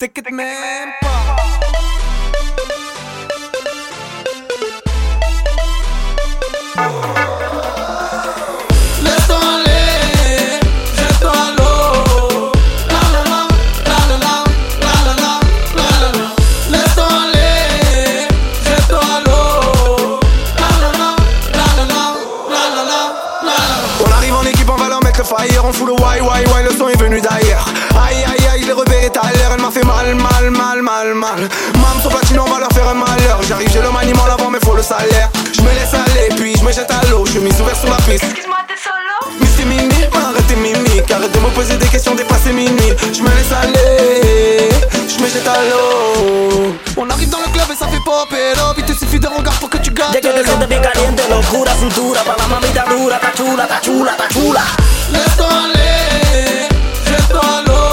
T'inquiète même pas. Laisse-toi aller, jette-toi à l'eau. La la la, la la la, la la la, la la la. Laisse-toi aller, jette-toi à l'eau. La la la, la la la, la la la, la la. On arrive en équipe, on va leur mettre le fire. On fout le why, le son est venu d'ailleurs. Aïe aïe aïe, je l'ai repéré tout à l'heure. Elle m'a fait mal. Mam, son platine, on va leur faire un malheur. J'arrive, j'ai le maniement avant, mais faut le salaire. Je me laisse aller, puis je me jette à l'eau. Chemise ouverte sur la piste. Excuse-moi, t'es solo? Missy Mimi, arrête tes mimiques. Arrête de me poser des questions, dépasser minuit. Je me laisse aller, je me jette à l'eau. On arrive dans le club et ça fait pop et up. Il te suffit d'un regard pour que tu gâtes. Llegué que siente bien caliente, locura, cintura. Pa' la mamita dura, ta chula, ta chula, ta chula. Laisse-toi aller, jette-toi à l'eau.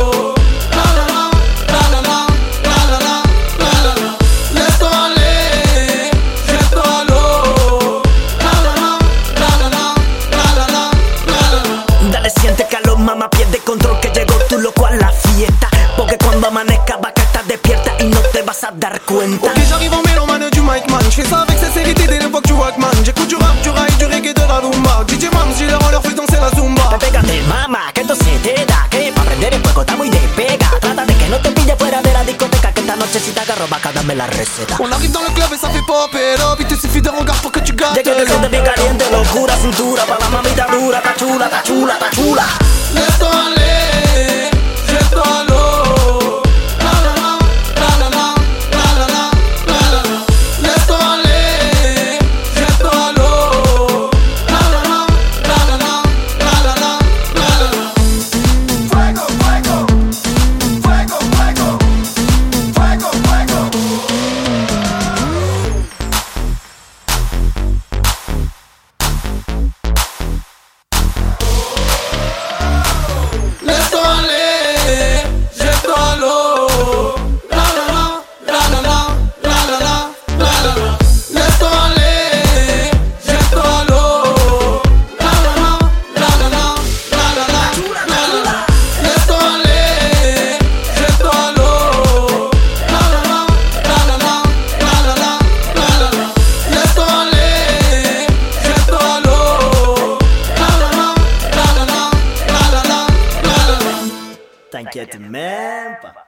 Siente calor, mamá, pierde control que llegó tu loco a la fiesta. Porque cuando amanezca va a estar despierta y no te vas a dar cuenta. Ok, j'arrive en mélomane du mic man. J'fais ça avec sincérité dès l'époque du Walkman. J'écoute du rap, du rail, du reggae, de la rumba. DJ Mams, j'ai leur fait danser la zumba. Pégate, mamá, que esto se te da. Que pa' prender el fuego está muy de pega. Trata de que no te pille fuera de la discoteca. Que esta noche si te agarro vaca, dame la receta. On arrive dans le club et ça fait pop et up. Il te suffit d'un regard pour que tu gâtes. Llegué que siente bien caliente, locura, cintura. Pa' la mamita dura, ta chula, ta chula, ta chula. Laisse-toi aller, jette-toi à l'eau. La la la, la la la, la la la, la la la. Laisse-toi aller, jette-toi à l'eau. La la la, la la la, la la la, la la la. Fuego, fuego, fuego, fuego, fuego, fuego. Laisse-toi aller, jette-toi à l'eau. La la la, la la la, la la la, la la la. Laisse-toi aller, jette-toi à l'eau. La la la, la la la, la la la. Laisse-toi aller, jette-toi à l'eau. La la la, la la la, la la la. Laisse-toi aller, jette-toi à l'eau. La la la, la la la, la la la. T'inquiète même pas.